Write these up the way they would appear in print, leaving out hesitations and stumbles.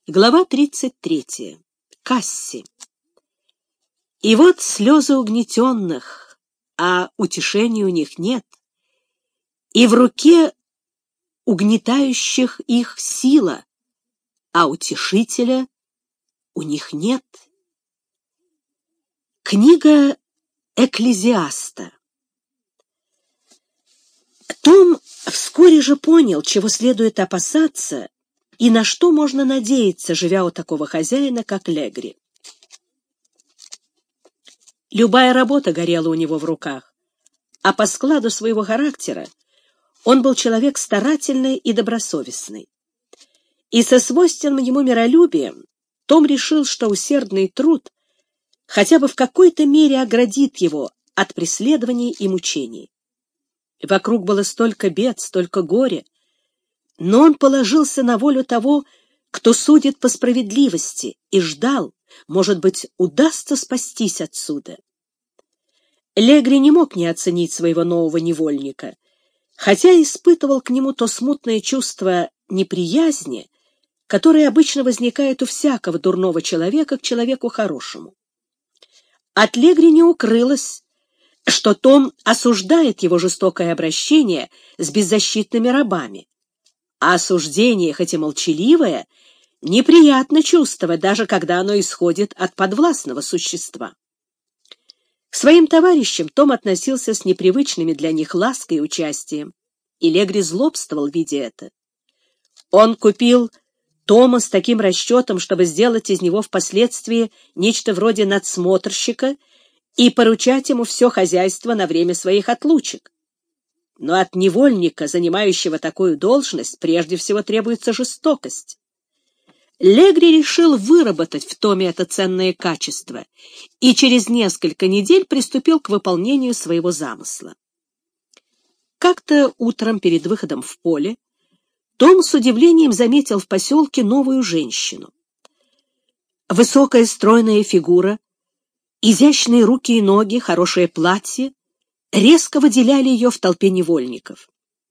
Глава 33. Касси. И вот слезы угнетенных, а утешения у них нет, и в руке угнетающих их сила, а утешителя у них нет. Книга Экклезиаста. Том вскоре же понял, чего следует опасаться и на что можно надеяться, живя у такого хозяина, как Легри. Любая работа горела у него в руках, а по складу своего характера он был человек старательный и добросовестный. И со свойственным ему миролюбием Том решил, что усердный труд хотя бы в какой-то мере оградит его от преследований и мучений. Вокруг было столько бед, столько горя, но он положился на волю того, кто судит по справедливости, и ждал, может быть, удастся спастись отсюда. Легри не мог не оценить своего нового невольника, хотя испытывал к нему то смутное чувство неприязни, которое обычно возникает у всякого дурного человека к человеку хорошему. От Легри не укрылось, что Том осуждает его жестокое обращение с беззащитными рабами. А осуждение, хоть и молчаливое, неприятно чувствовать, даже когда оно исходит от подвластного существа. К своим товарищам Том относился с непривычными для них лаской и участием, и Легри злобствовал, видя это. Он купил Тома с таким расчетом, чтобы сделать из него впоследствии нечто вроде надсмотрщика и поручать ему все хозяйство на время своих отлучек. Но от невольника, занимающего такую должность, прежде всего требуется жестокость. Легри решил выработать в Томе это ценное качество и через несколько недель приступил к выполнению своего замысла. Как-то утром перед выходом в поле Том с удивлением заметил в поселке новую женщину. Высокая стройная фигура, изящные руки и ноги, хорошее платье резко выделяли ее в толпе невольников.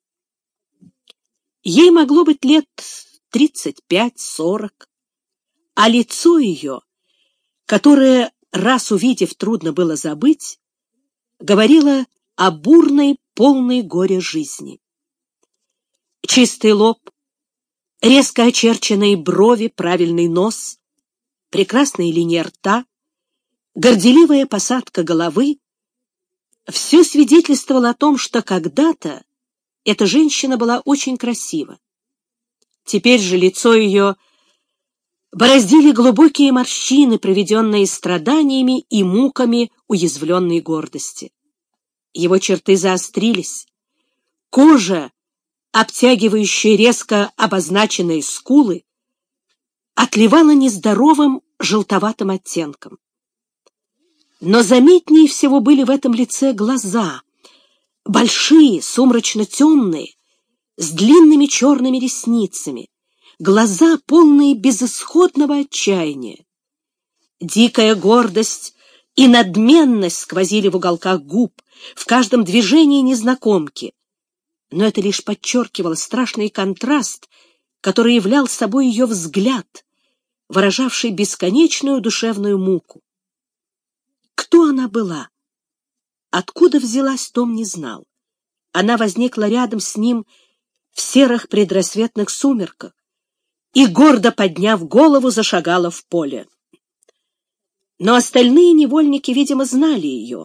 Ей могло быть лет 35-40, а лицо ее, которое, раз увидев, трудно было забыть, говорило о бурной, полной горя жизни. Чистый лоб, резко очерченные брови, правильный нос, прекрасная линия рта, горделивая посадка головы — все свидетельствовало о том, что когда-то эта женщина была очень красива. Теперь же лицо ее бороздили глубокие морщины, проведенные страданиями и муками уязвленной гордости. Его черты заострились. Кожа, обтягивающая резко обозначенные скулы, отливала нездоровым желтоватым оттенком. Но заметнее всего были в этом лице глаза, большие, сумрачно-темные, с длинными черными ресницами, глаза, полные безысходного отчаяния. Дикая гордость и надменность сквозили в уголках губ, в каждом движении незнакомки, но это лишь подчеркивало страшный контраст, который являл собой ее взгляд, выражавший бесконечную душевную муку. Кто она была? Откуда взялась, Том не знал. Она возникла рядом с ним в серых предрассветных сумерках и, гордо подняв голову, зашагала в поле. Но остальные невольники, видимо, знали ее.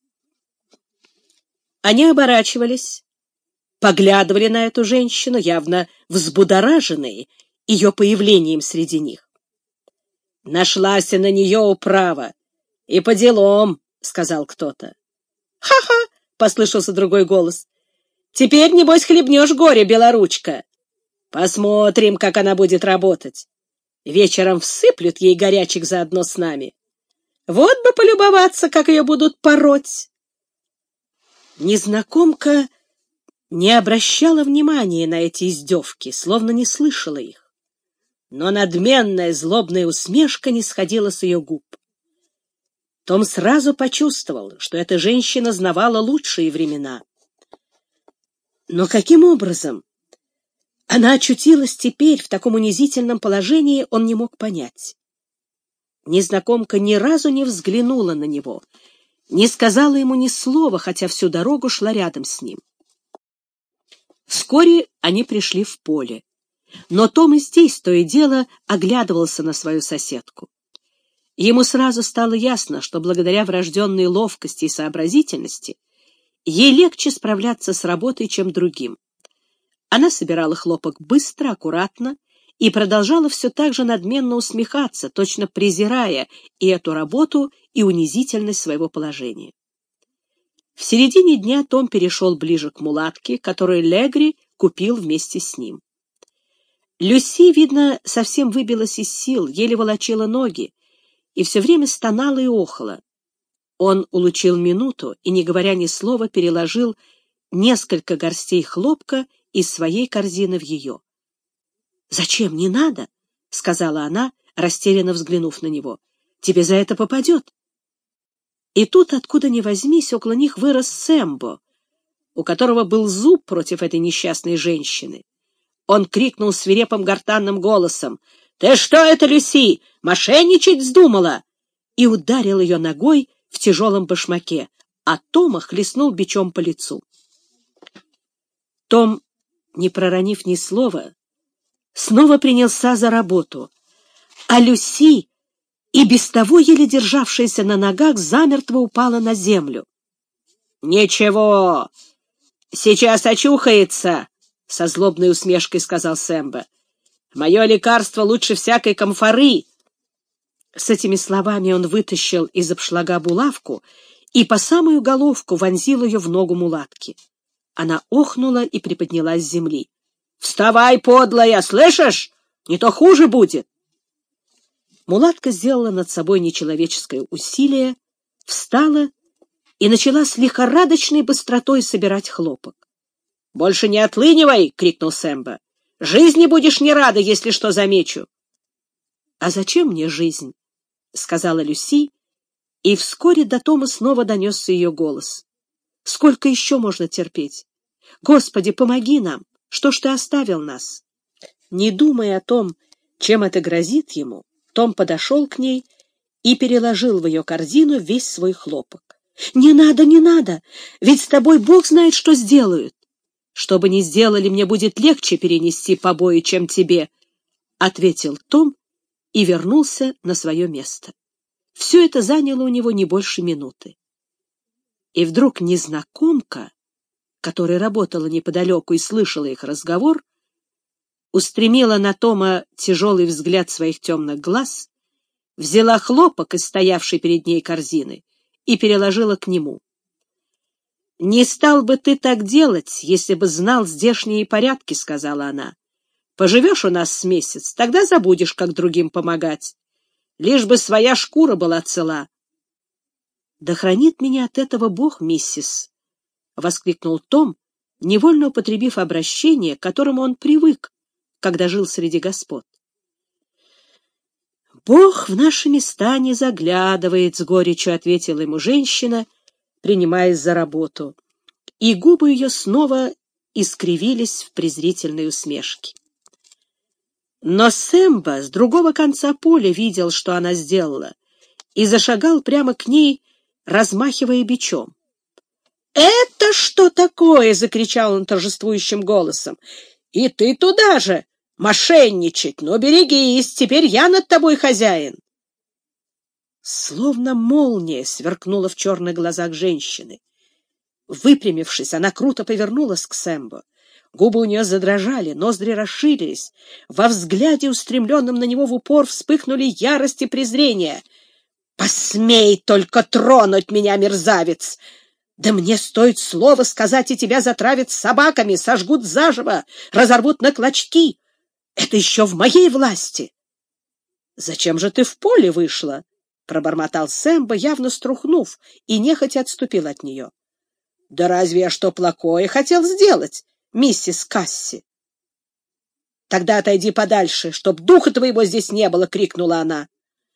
Они оборачивались, поглядывали на эту женщину, явно взбудораженные ее появлением среди них. «Нашлась на нее управа. И по делам», — сказал кто-то. «Ха-ха!» — послышался другой голос. «Теперь, небось, хлебнешь горе, белоручка. Посмотрим, как она будет работать. Вечером всыплют ей горячек заодно с нами. Вот бы полюбоваться, как ее будут пороть». Незнакомка не обращала внимания на эти издевки, словно не слышала их. Но надменная злобная усмешка не сходила с ее губ. Том сразу почувствовал, что эта женщина знавала лучшие времена. Но каким образом она очутилась теперь в таком унизительном положении, он не мог понять. Незнакомка ни разу не взглянула на него, не сказала ему ни слова, хотя всю дорогу шла рядом с ним. Вскоре они пришли в поле, но Том и здесь то и дело оглядывался на свою соседку. Ему сразу стало ясно, что благодаря врожденной ловкости и сообразительности ей легче справляться с работой, чем другим. Она собирала хлопок быстро, аккуратно и продолжала все так же надменно усмехаться, точно презирая и эту работу, и унизительность своего положения. В середине дня Том перешел ближе к мулатке, которую Легри купил вместе с ним. Люси, видно, совсем выбилась из сил, еле волочила ноги и все время стонала и охала. Он улучил минуту и, не говоря ни слова, переложил несколько горстей хлопка из своей корзины в ее. «Зачем, не надо?» — сказала она, растерянно взглянув на него. «Тебе за это попадет». И тут, откуда ни возьмись, около них вырос Сэмбо, у которого был зуб против этой несчастной женщины. Он крикнул свирепым гортанным голосом: «Ты что это, Люси, мошенничать вздумала?» и ударил ее ногой в тяжелом башмаке, а Тома хлестнул бичом по лицу. Том, не проронив ни слова, снова принялся за работу, а Люси, и без того еле державшаяся на ногах, замертво упала на землю. «Ничего, сейчас очухается», — со злобной усмешкой сказал Сэмбо. «Мое лекарство лучше всякой камфоры». С этими словами он вытащил из обшлага булавку и по самую головку вонзил ее в ногу мулатки. Она охнула и приподнялась с земли. «Вставай, подлая, слышишь? Не то хуже будет!» Мулатка сделала над собой нечеловеческое усилие, встала и начала с лихорадочной быстротой собирать хлопок. «Больше не отлынивай!» — крикнул Сэмбо. «Жизни будешь не рада, если что замечу!» «А зачем мне жизнь?» — сказала Люси, и вскоре до Тома снова донесся ее голос. «Сколько еще можно терпеть? Господи, помоги нам! Что ж ты оставил нас?» Не думая о том, чем это грозит ему, Том подошел к ней и переложил в ее корзину весь свой хлопок. «Не надо, не надо! Ведь с тобой Бог знает, что сделают!» «Что бы ни сделали, мне будет легче перенести побои, чем тебе», — ответил Том и вернулся на свое место. Все это заняло у него не больше минуты. И вдруг незнакомка, которая работала неподалеку и слышала их разговор, устремила на Тома тяжелый взгляд своих темных глаз, взяла хлопок из стоявшей перед ней корзины и переложила к нему. «Не стал бы ты так делать, если бы знал здешние порядки», — сказала она. «Поживешь у нас с месяц, тогда забудешь, как другим помогать. Лишь бы своя шкура была цела». «Да хранит меня от этого Бог, миссис», — воскликнул Том, невольно употребив обращение, к которому он привык, когда жил среди господ. «Бог в наши места не заглядывает», — с горечью ответила ему женщина, принимаясь за работу, и губы ее снова искривились в презрительной усмешке. Но Сэмбо с другого конца поля видел, что она сделала, и зашагал прямо к ней, размахивая бичом. «Это что такое?» — закричал он торжествующим голосом. «И ты туда же! Мошенничать! Ну, берегись, теперь я над тобой хозяин!» Словно молния сверкнула в черных глазах женщины. Выпрямившись, она круто повернулась к Сэмбо. Губы у нее задрожали, ноздри расширились. Во взгляде, устремленном на него в упор, вспыхнули ярость и презрение. «Посмей только тронуть меня, мерзавец! Да мне стоит слово сказать, и тебя затравят собаками, сожгут заживо, разорвут на клочки. Это еще в моей власти!» «Зачем же ты в поле вышла?» — пробормотал Сэмбо, явно струхнув, и нехотя отступил от нее. «Да разве я что плохое хотел сделать, миссис Касси?» «Тогда отойди подальше, чтоб духа твоего здесь не было!» — крикнула она.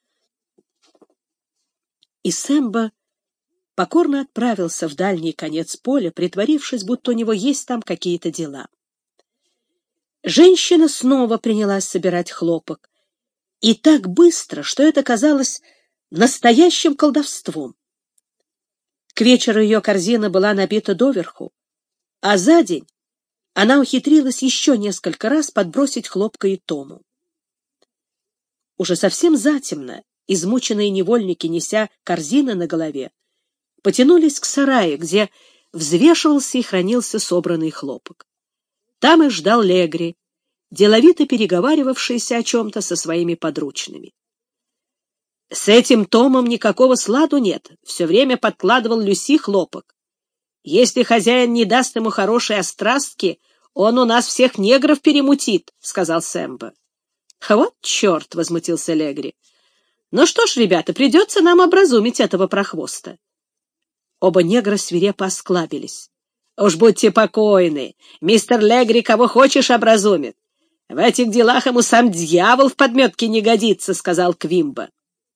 И Сэмбо покорно отправился в дальний конец поля, притворившись, будто у него есть там какие-то дела. Женщина снова принялась собирать хлопок, и так быстро, что это казалось настоящим колдовством. К вечеру ее корзина была набита доверху, а за день она ухитрилась еще несколько раз подбросить хлопка и Тому. Уже совсем затемно измученные невольники, неся корзины на голове, потянулись к сараю, где взвешивался и хранился собранный хлопок. Там их ждал Легри, деловито переговаривавшийся о чем-то со своими подручными. «С этим Томом никакого сладу нет», — все время подкладывал Люси хлопок. «Если хозяин не даст ему хорошей острастки, он у нас всех негров перемутит», — сказал Сэмбо. «Вот черт!» — возмутился Легри. «Ну что ж, ребята, придется нам образумить этого прохвоста». Оба негра свирепо осклабились. «Уж будьте покойны, мистер Легри кого хочешь образумит. В этих делах ему сам дьявол в подметке не годится», — сказал Квимбо.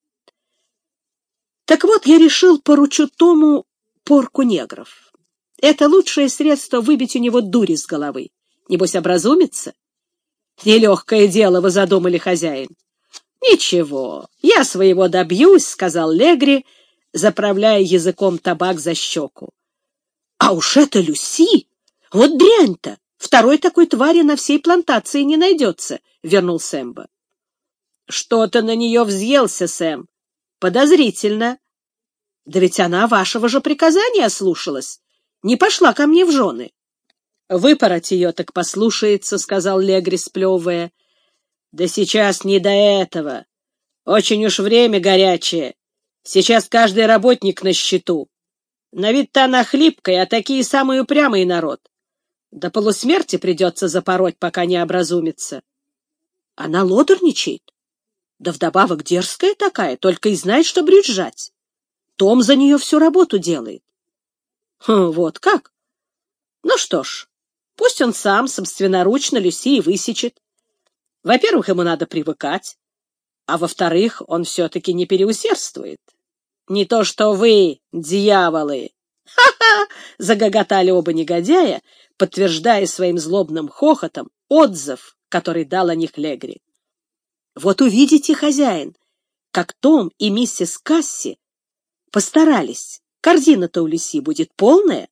«Так вот, я решил, поручу Тому порку негров. Это лучшее средство выбить у него дурь из головы. Небось, образумится?» «Нелегкое дело вы задумали, хозяин». «Ничего, я своего добьюсь», — сказал Легри, заправляя языком табак за щеку. «А уж это Люси! Вот дрянь-то! Второй такой твари на всей плантации не найдется», — вернул Сэмбо. «Что ты на нее взъелся, Сэм? Подозрительно. Да ведь она вашего же приказания слушалась, не пошла ко мне в жены». «Выпороть ее так послушается», — сказал Легри, сплевывая. «Да сейчас не до этого. Очень уж время горячее. Сейчас каждый работник на счету. На вид-то она хлипкая, а такие самые упрямые народ. До полусмерти придется запороть, пока не образумится». «Она лодорничает? Да вдобавок дерзкая такая, только и знает, что брюзжать. Том за нее всю работу делает». «Вот как? Ну что ж, пусть он сам собственноручно Люси и высечет. Во-первых, ему надо привыкать, а во-вторых, он все-таки не переусердствует. Не то что вы, дьяволы!» «Ха-ха!» — загоготали оба негодяя, подтверждая своим злобным хохотом отзыв, который дал о них Легри. «Вот увидите, хозяин, как Том и миссис Касси постарались. Корзина-то у Люси будет полная».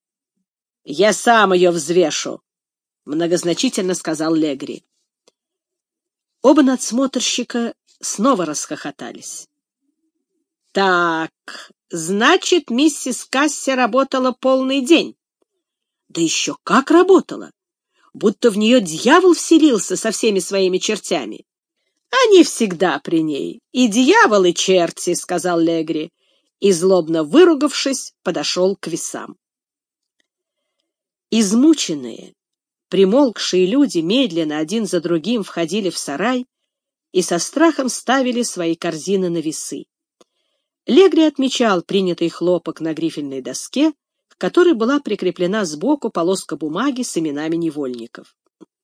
«Я сам ее взвешу», — многозначительно сказал Легри. Оба надсмотрщика снова расхохотались. «Так, значит, миссис Касси работала полный день». «Да еще как работала! Будто в нее дьявол вселился со всеми своими чертями». «Они всегда при ней, и дьявол, и черти», — сказал Легри, и, злобно выругавшись, подошел к весам. Измученные, примолкшие люди медленно один за другим входили в сарай и со страхом ставили свои корзины на весы. Легри отмечал принятый хлопок на грифельной доске, к которой была прикреплена сбоку полоска бумаги с именами невольников.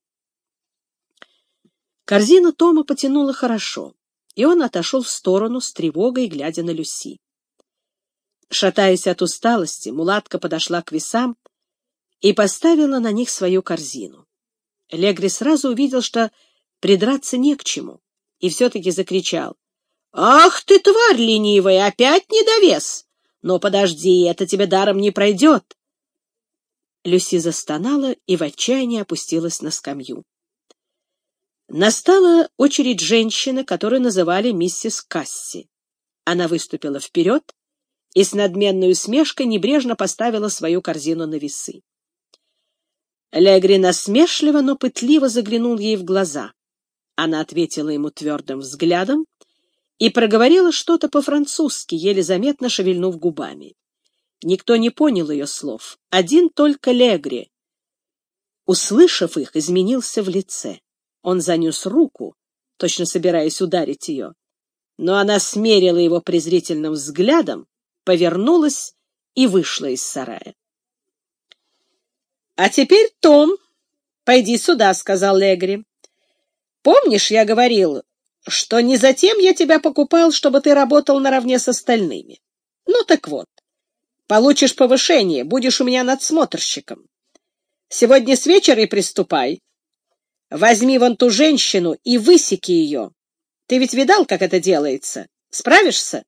Корзина Тома потянула хорошо, и он отошел в сторону с тревогой, глядя на Люси. Шатаясь от усталости, мулатка подошла к весам и поставила на них свою корзину. Легри сразу увидел, что придраться не к чему, и все-таки закричал: «Ах ты, тварь ленивая, опять недовес! Но подожди, это тебе даром не пройдет!» Люси застонала и в отчаянии опустилась на скамью. Настала очередь женщины, которую называли миссис Касси. Она выступила вперед и с надменной усмешкой небрежно поставила свою корзину на весы. Легри насмешливо, но пытливо заглянул ей в глаза. Она ответила ему твердым взглядом и проговорила что-то по-французски, еле заметно шевельнув губами. Никто не понял ее слов, один только Легри, услышав их, изменился в лице. Он занес руку, точно собираясь ударить ее, но она смерила его презрительным взглядом, повернулась и вышла из сарая. «А теперь, Том, пойди сюда», — сказал Легри. «Помнишь, я говорил, что не затем я тебя покупал, чтобы ты работал наравне с остальными? Ну так вот, получишь повышение, будешь у меня надсмотрщиком. Сегодня с вечера и приступай. Возьми вон ту женщину и высеки ее. Ты ведь видал, как это делается? Справишься?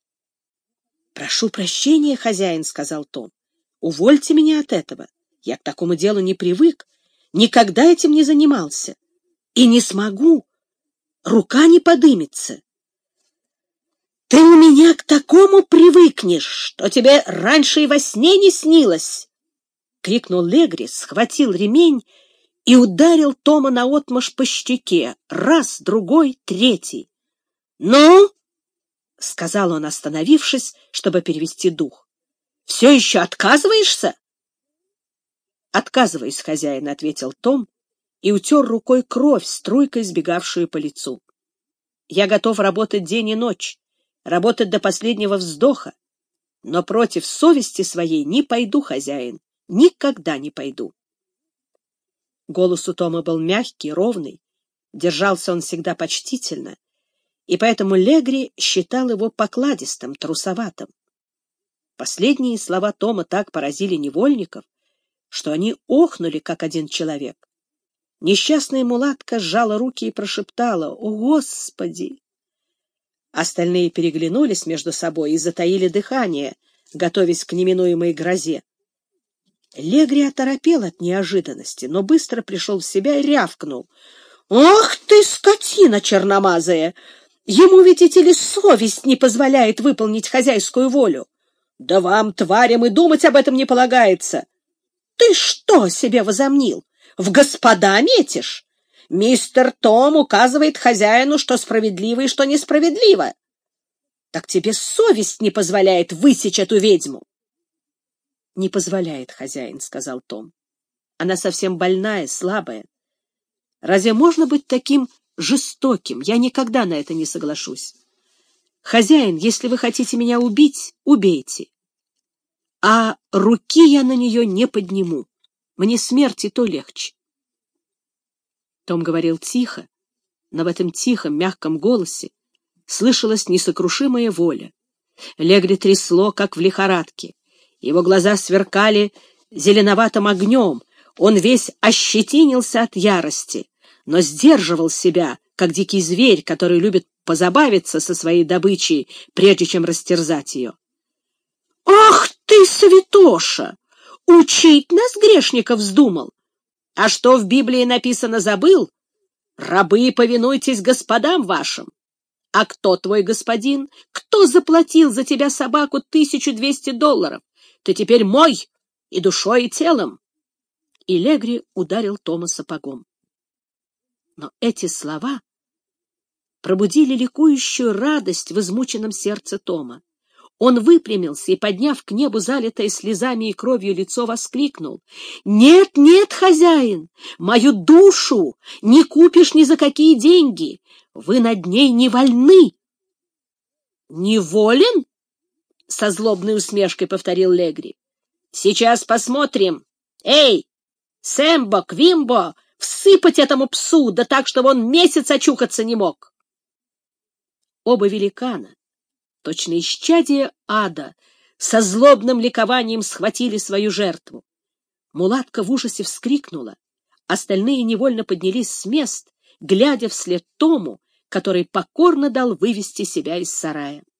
— Прошу прощения, хозяин, — сказал Том. — Увольте меня от этого. Я к такому делу не привык, никогда этим не занимался. И не смогу. Рука не подымется. — Ты у меня к такому привыкнешь, что тебе раньше и во сне не снилось! — крикнул Легри, схватил ремень и ударил Тома наотмашь по щеке. Раз, другой, третий. — Ну? — сказал он, остановившись, чтобы перевести дух. — Все еще отказываешься? — Отказываюсь, хозяин, — ответил Том и утер рукой кровь, струйкой сбегавшую по лицу. — Я готов работать день и ночь, работать до последнего вздоха, но против совести своей не пойду, хозяин, никогда не пойду. Голос у Тома был мягкий, ровный, держался он всегда почтительно, и поэтому Легри считал его покладистым, трусоватым. Последние слова Тома так поразили невольников, что они охнули, как один человек. Несчастная мулатка сжала руки и прошептала: «О, Господи!» Остальные переглянулись между собой и затаили дыхание, готовясь к неминуемой грозе. Легри оторопел от неожиданности, но быстро пришел в себя и рявкнул: «Ах ты, скотина черномазая! Ему ведь и совесть не позволяет выполнить хозяйскую волю. Да вам, тварям, и думать об этом не полагается. Ты что себе возомнил? В господа метишь? Мистер Том указывает хозяину, что справедливо и что несправедливо. Так тебе совесть не позволяет высечь эту ведьму». «Не позволяет, хозяин», — сказал Том. «Она совсем больная, слабая. Разве можно быть таким жестоким? Я никогда на это не соглашусь. Хозяин, если вы хотите меня убить, убейте. А руки я на нее не подниму. Мне смерть и то легче». Том говорил тихо, но в этом тихом, мягком голосе слышалась несокрушимая воля. Легри трясло, как в лихорадке. Его глаза сверкали зеленоватым огнем. Он весь ощетинился от ярости, но сдерживал себя, как дикий зверь, который любит позабавиться со своей добычей, прежде чем растерзать ее. «Ах ты, святоша! Учить нас, грешников, вздумал! А что в Библии написано, забыл? Рабы, повинуйтесь господам вашим! А кто твой господин? Кто заплатил за тебя, собаку, $1200? Ты теперь мой и душой, и телом!» И Легри ударил Тома сапогом. Но эти слова пробудили ликующую радость в измученном сердце Тома. Он выпрямился и, подняв к небу залитое слезами и кровью лицо, воскликнул: «Нет, нет, хозяин, мою душу не купишь ни за какие деньги! Вы над ней не вольны!» «Неволен?» — со злобной усмешкой повторил Легри. «Сейчас посмотрим. Эй, Сэмбо, Квимбо, всыпать этому псу, да так, чтобы он месяц очухаться не мог!» Оба великана, точно исчадие ада, со злобным ликованием схватили свою жертву. Мулатка в ужасе вскрикнула. Остальные невольно поднялись с мест, глядя вслед Тому, который покорно дал вывести себя из сарая.